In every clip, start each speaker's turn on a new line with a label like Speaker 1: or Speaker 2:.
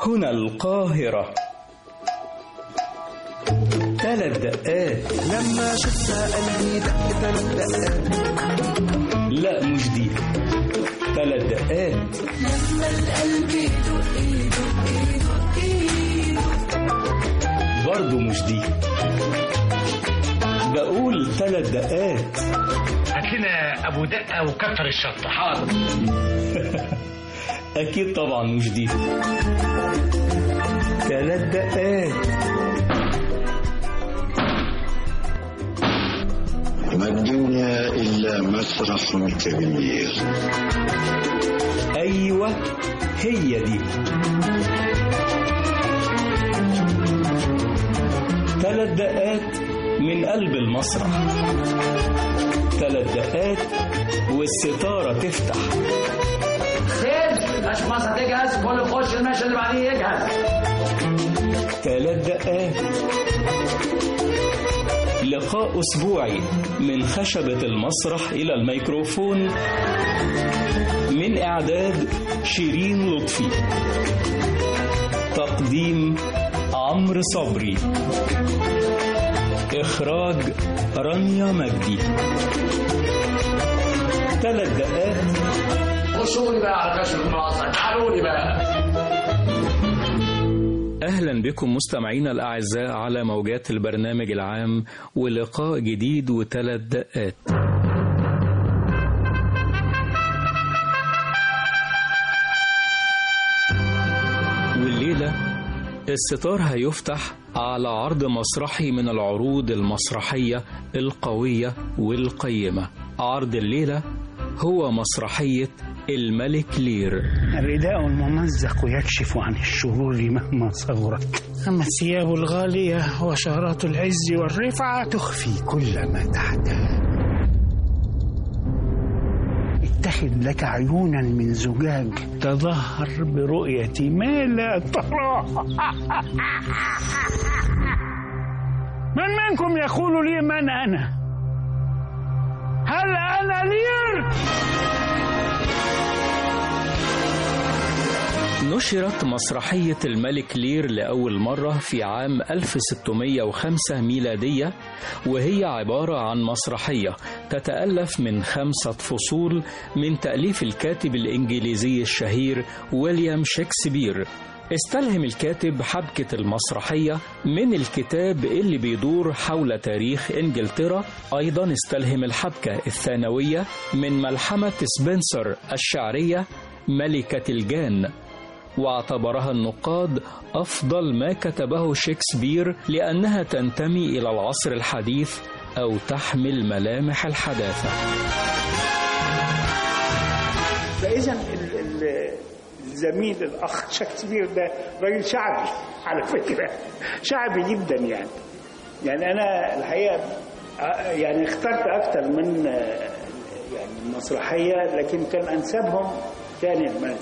Speaker 1: هنا القاهرة. 3 دقات.
Speaker 2: لما شفتها قلبي دق 3 دقات.
Speaker 1: لا مش دي. 3 دقات.
Speaker 2: لما القلب يدق يدق يدق يدق.
Speaker 1: برضو مش دي. بقول 3 دقات.
Speaker 3: هات لنا ابو دقه وكتر الشطه. حاضر.
Speaker 1: اكيد طبعا مش دي. 3 دقات.
Speaker 4: ما الدنيا إلا مسرح كبير.
Speaker 1: أيوة هي دي. 3 دقات من قلب المسرح. 3 دقات والستارة تفتح.
Speaker 5: خير باش مصر تجهز، كل يخش المشهد اللي بعديه يجهز.
Speaker 1: 3 دقات. لقاء أسبوعي من خشبة المسرح إلى الميكروفون، من إعداد شيرين لطفي، تقديم عمرو صبري، إخراج رانيا مجدي. 3 دقات.
Speaker 5: خشوا لي بقى على خشبة المسرح، تعالوا لي بقى.
Speaker 1: أهلا بكم مستمعينا الأعزاء على موجات البرنامج العام، ولقاء جديد و3 دقات. والليلة الستار هيفتح على عرض مسرحي من العروض المسرحية القوية والقيمة. عرض الليلة هو مسرحية الملك لير.
Speaker 6: الرداء الممزق يكشف عن الشرور مهما صغرت، أما الثياب الغالية وشارات العز والرفعة تخفي كل ما تحتها. اتخذ لك عيونا من زجاج تظهر برؤية ما لا تراه. من منكم يقول لي من أنا؟ هل أنا لير؟
Speaker 1: نشرت مسرحية الملك لير لأول مرة في عام 1605 ميلادية، وهي عبارة عن مسرحية تتألف من 5 فصول من تأليف الكاتب الإنجليزي الشهير ويليام شكسبير. استلهم الكاتب حبكة المسرحية من الكتاب اللي بيدور حول تاريخ إنجلترا. أيضا استلهم الحبكة الثانوية من ملحمة سبنسر الشعرية ملكة الجان، واعتبرها النقاد أفضل ما كتبه شكسبير لأنها تنتمي إلى العصر الحديث أو تحمل ملامح الحداثة.
Speaker 6: فإذا الزميل الأخ شكسبير ده راجل شعبي على فكرة، شعبي جدا يعني أنا الحقيقة يعني اخترت أكتر من يعني المسرحية، لكن كان أنسبهم كان الملك.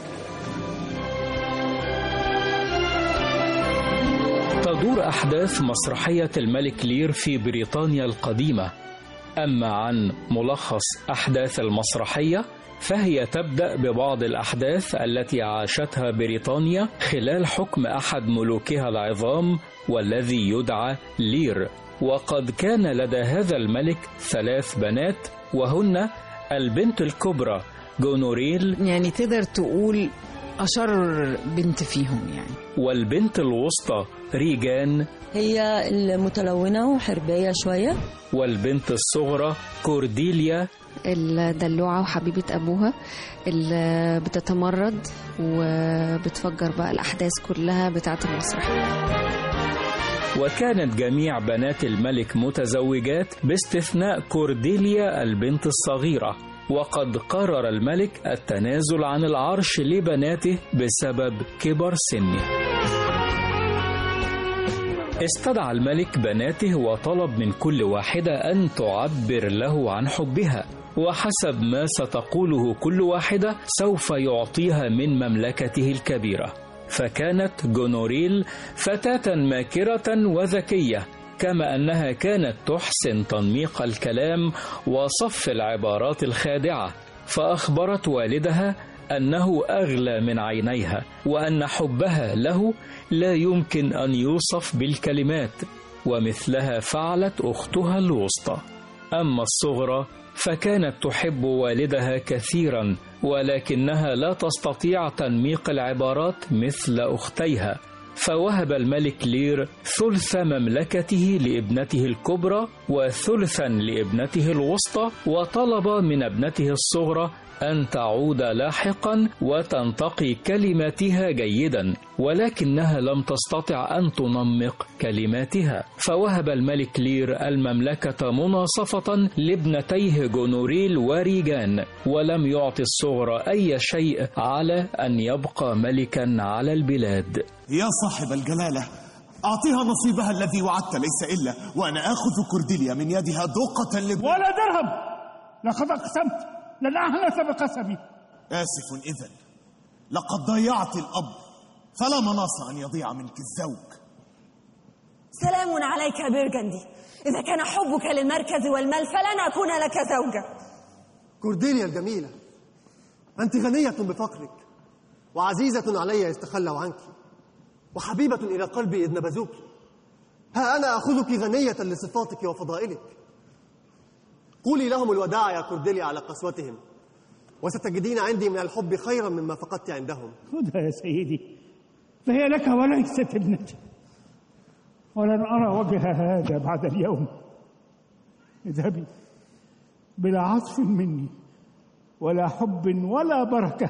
Speaker 1: تدور أحداث مسرحية الملك لير في بريطانيا القديمة. أما عن ملخص أحداث المسرحية فهي تبدأ ببعض الأحداث التي عاشتها بريطانيا خلال حكم أحد ملوكها العظام والذي يدعى لير. وقد كان لدى هذا الملك 3 بنات، وهن البنت الكبرى جونوريل،
Speaker 7: يعني تقدر تقول أشر بنت فيهم
Speaker 1: والبنت الوسطى ريجان،
Speaker 8: هي المتلونة وحربية شوية،
Speaker 1: والبنت الصغرى كورديليا
Speaker 9: الدلوعة وحبيبة أبوها اللي بتتمرد وبتفجر بقى الأحداث كلها بتاعة المسرح.
Speaker 1: وكانت جميع بنات الملك متزوجات باستثناء كورديليا البنت الصغيرة، وقد قرر الملك التنازل عن العرش لبناته بسبب كبر سنه. استدعى الملك بناته وطلب من كل واحدة أن تعبر له عن حبها، وحسب ما ستقوله كل واحدة سوف يعطيها من مملكته الكبيرة. فكانت جونوريل فتاة ماكرة وذكية، كما أنها كانت تحسن تنميق الكلام وصف العبارات الخادعة، فأخبرت والدها أنه أغلى من عينيها، وأن حبها له لا يمكن أن يوصف بالكلمات، ومثلها فعلت أختها الوسطى. أما الصغرى فكانت تحب والدها كثيرا، ولكنها لا تستطيع تنميق العبارات مثل أختيها، فوهب الملك لير ثلث مملكته لابنته الكبرى وثلثا لابنته الوسطى، وطلب من ابنته الصغرى أن تعود لاحقا وتنتقي كلماتها جيدا، ولكنها لم تستطع أن تنمق كلماتها، فوهب الملك لير المملكة مناصفة لابنتيه جونوريل وريجان، ولم يعطي الصغرى أي شيء على أن يبقى ملكا على البلاد.
Speaker 10: يا صاحب الجلالة، أعطيها نصيبها الذي وعدت ليس إلا وأنا آخذ كورديليا من يدها دوقة
Speaker 6: ولا درهم. لقد أقسمت لن أحنث بقسمي.
Speaker 10: آسف إذن، لقد ضيعت الأب، فلا مناص أن يضيع منك الزوج.
Speaker 11: سلام عليك يا بيرغندي، إذا كان حبك للمركز والمال فلن أكون لك زوجة.
Speaker 12: كورديليا الجميلة، أنت غنية بفقرك وعزيزة علي استخلوا عنك، وحبيبة إلى قلبي إذ نبذوك. ها أنا أخذك غنية لصفاتك وفضائلك. قولي لهم الوداع يا كورديليا على قسوتهم، وستجدين عندي من الحب خيرا مما فقدت عندهم.
Speaker 6: خذها يا سيدي، فهي لك وليست ابنتي، ولن أرى وجه هذا بعد اليوم. اذهبي بلا عطف مني ولا حب ولا بركة.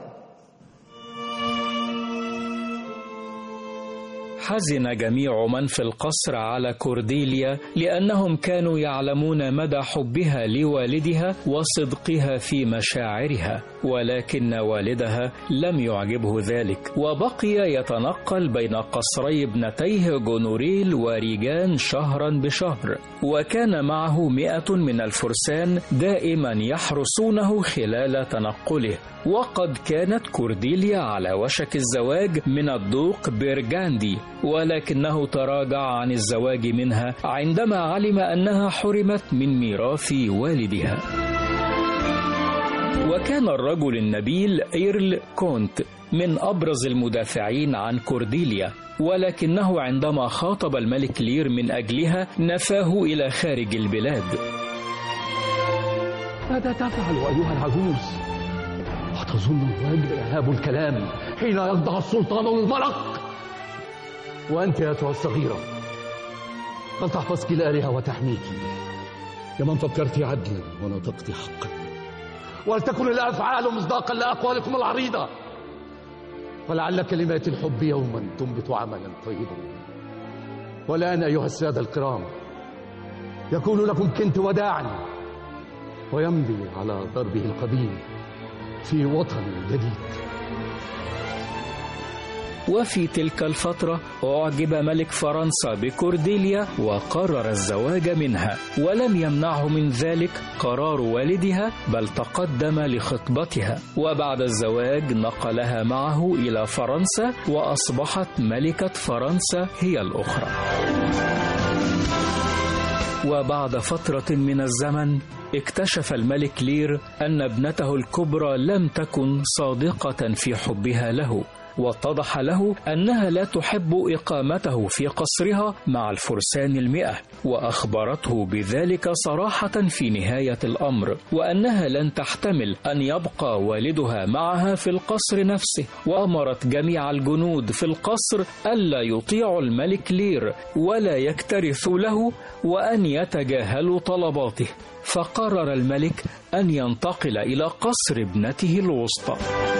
Speaker 1: حزن جميع من في القصر على كورديليا، لأنهم كانوا يعلمون مدى حبها لوالدها وصدقها في مشاعرها، ولكن والدها لم يعجبه ذلك، وبقي يتنقل بين قصري ابنتيه جونوريل وريجان شهرا بشهر، وكان معه 100 من الفرسان دائما يحرسونه خلال تنقله. وقد كانت كورديليا على وشك الزواج من الدوق بيرغاندي، ولكنه تراجع عن الزواج منها عندما علم أنها حرمت من ميراث والدها. وكان الرجل النبيل إيرل كونت من أبرز المدافعين عن كورديليا، ولكنه عندما خاطب الملك لير من أجلها نفاه إلى خارج البلاد.
Speaker 13: ماذا تفعل أيها العجوز؟ أتظن الواجب إرهاب الكلام حين يخضع السلطان للملق؟ وأنت أيتها الصغيرة هل تحفظك الآلهة وتحميك يا من فكرت عدلا ونطقت حقا، ولتكن الأفعال مصداقا لأقوالكم العريضة، ولعل كلمات الحب يوما تنبت عملا طيبا. والآن أيها السادة الكرام يكون لكم كنت وداعا، ويمضي على ضربه القديم في وطن جديد.
Speaker 1: وفي تلك الفترة أعجب ملك فرنسا بكورديليا وقرر الزواج منها، ولم يمنعه من ذلك قرار والدها، بل تقدم لخطبتها، وبعد الزواج نقلها معه إلى فرنسا، وأصبحت ملكة فرنسا هي الأخرى. وبعد فترة من الزمن اكتشف الملك لير أن ابنته الكبرى لم تكن صادقة في حبها له، واتضح له أنها لا تحب إقامته في قصرها مع الفرسان 100، وأخبرته بذلك صراحة في نهاية الأمر، وأنها لن تحتمل أن يبقى والدها معها في القصر نفسه، وأمرت جميع الجنود في القصر ألا يطيعوا الملك لير ولا يكترثوا له، وأن يتجاهلوا طلباته. فقرر الملك أن ينتقل إلى قصر ابنته الوسطى.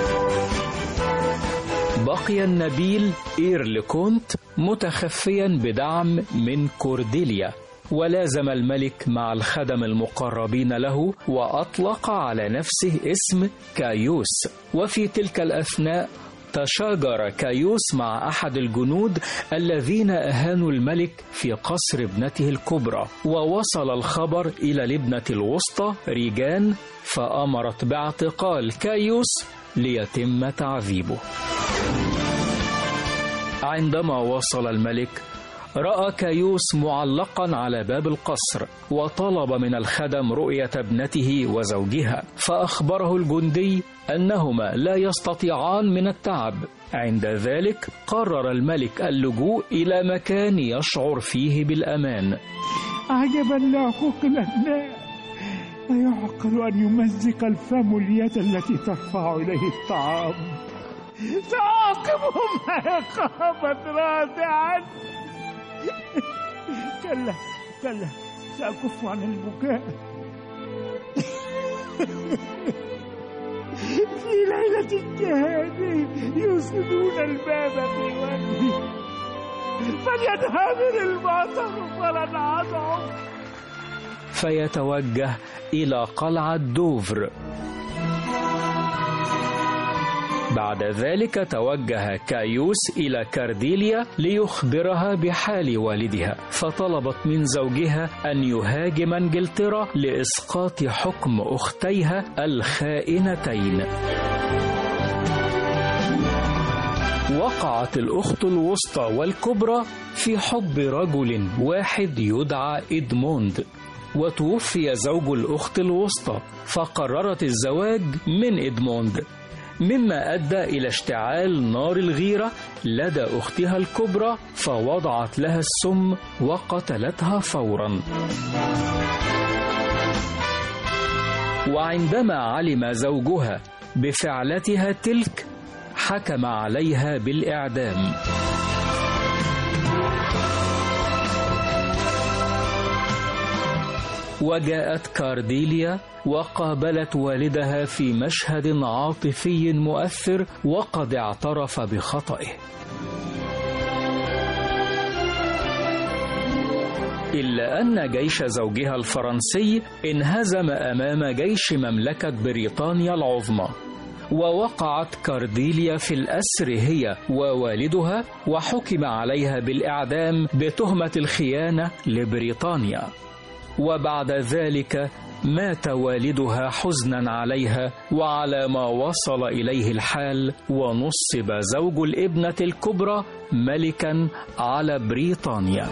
Speaker 1: بقي النبيل إيرل كونت متخفيا بدعم من كورديليا، ولازم الملك مع الخدم المقربين له، وأطلق على نفسه اسم كايوس. وفي تلك الأثناء تشاجر كايوس مع أحد الجنود الذين أهانوا الملك في قصر ابنته الكبرى، ووصل الخبر إلى الابنة الوسطى ريجان، فأمرت باعتقال كايوس ليتم تعذيبه. عندما وصل الملك رأى كايوس معلقا على باب القصر وطلب من الخدم رؤية ابنته وزوجها، فأخبره الجندي أنهما لا يستطيعان من التعب. عند ذلك قرر الملك اللجوء إلى مكان يشعر فيه بالأمان.
Speaker 6: عجبا لعقوق الأبناء، أيعقل أن يمزق الفم اليد التي ترفع إليه الطعام؟ سأعاقبهم عقابا رادعا. كلا سأكف عن البكاء. في ليلة كهذه يوصلون الباب في وجهي، فلينهمر المطر فلن أضعف.
Speaker 1: فيتوجه إلى قلعة دوفر. بعد ذلك توجه كايوس إلى كارديليا ليخبرها بحال والدها، فطلبت من زوجها أن يهاجم إنجلترا لإسقاط حكم أختيها الخائنتين. وقعت الأخت الوسطى والكبرى في حب رجل واحد يدعى إدموند، وتوفي زوج الأخت الوسطى، فقررت الزواج من إدموند، مما أدى إلى اشتعال نار الغيرة لدى أختها الكبرى، فوضعت لها السم وقتلتها فورا. وعندما علم زوجها بفعلتها تلك حكم عليها بالإعدام. وجاءت كارديليا وقابلت والدها في مشهد عاطفي مؤثر، وقد اعترف بخطئه. إلا أن جيش زوجها الفرنسي انهزم أمام جيش مملكة بريطانيا العظمى، ووقعت كارديليا في الأسر هي ووالدها، وحكم عليها بالإعدام بتهمة الخيانة لبريطانيا. وبعد ذلك مات والدها حزنا عليها وعلى ما وصل إليه الحال، ونصب زوج الابنة الكبرى ملكا على بريطانيا.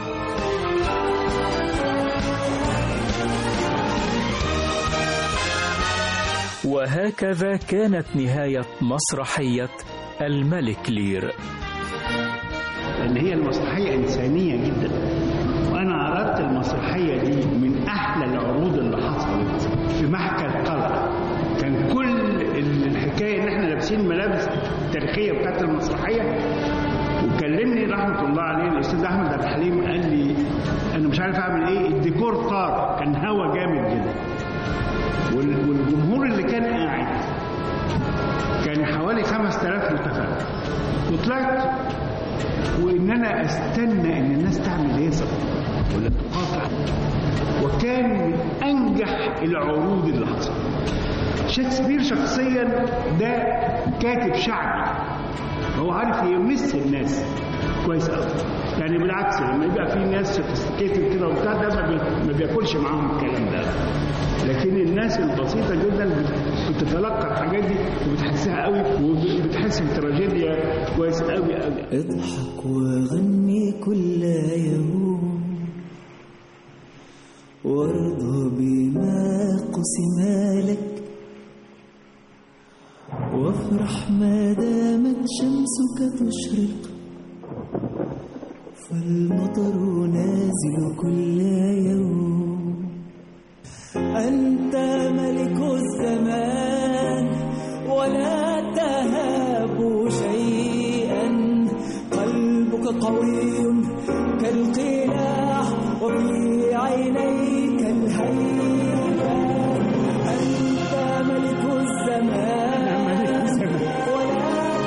Speaker 1: وهكذا كانت نهاية مسرحية الملك لير،
Speaker 14: اللي هي المسرحية إنسانية جدا. وأنا عرضت المسرحية دي من أحلى العروض اللي حصلت في محكى القلعة. كان كل الحكاية إن إحنا لابسين الملابس التاريخية بتاعت المسرحية. وكلمني رحمة الله عليه الأستاذ أحمد عبد الحليم، قال لي أنا مش عارف أعمل إيه، الديكور طار، كان هوا جامد جدا، والجمهور اللي كان قاعد كان حوالي 5000 متفرج. وطلعت وإن أنا أستنى إن الناس تعمل هيصة ولا تقاطع، وكان من أنجح العروض اللي حصلت. شكسبير شخصيا ده كاتب شعبي، هو عارف يمس الناس كويس قوي. يعني بالعكس لما يبقى في ناس سوفيستيكيتد كده وبتاع ده ما بياكلش معاهم الكلام ده، لكن الناس البسيطه جدا بتتلقى الحاجات دي وبتحسها قوي، وبتحس بتراجيديا كويس قوي قوي.
Speaker 2: اضحك وغني كل يوم وارضى بما قسم لك، وافرح ما دامت شمسك تشرق، فالمطر نازل كل يوم. أنت ملك الزمان ولا تهاب شيئا، قلبك قوي كالقلاع وفي عينيك الهيبة. أنت ملك الزمان ولا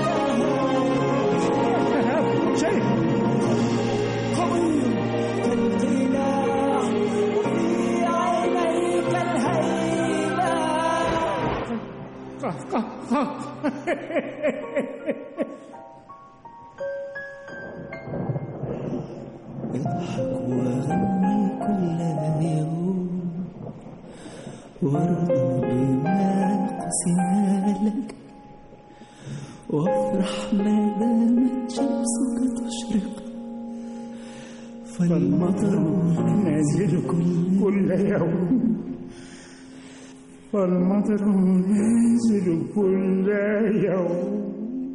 Speaker 2: تهاب شيئا، قوي كالقلاع وفي عينيك الهيبة. اضحك وغني كل يوم وارضى بما قسم لك، وافرح ما دامت شمسك تشرق،
Speaker 6: فالمطر نازل كل يوم، فالمطر نازل كل يوم.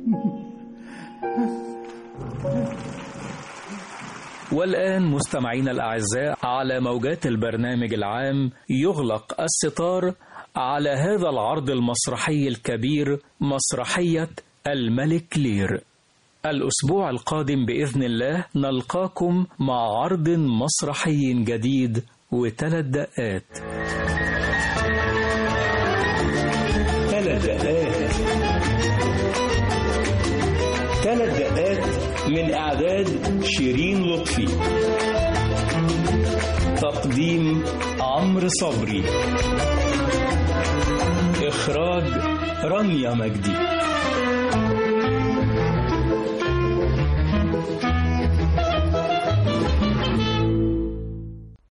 Speaker 1: والآن مستمعينا الأعزاء، على موجات البرنامج العام يغلق الستار على هذا العرض المسرحي الكبير، مسرحية الملك لير. الأسبوع القادم بإذن الله نلقاكم مع عرض مسرحي جديد و3 دقات.
Speaker 15: 3 دقات. 3 دقات من إعداد شيرين لطفي، تقديم عمرو صبري، إخراج رانيا مجدي.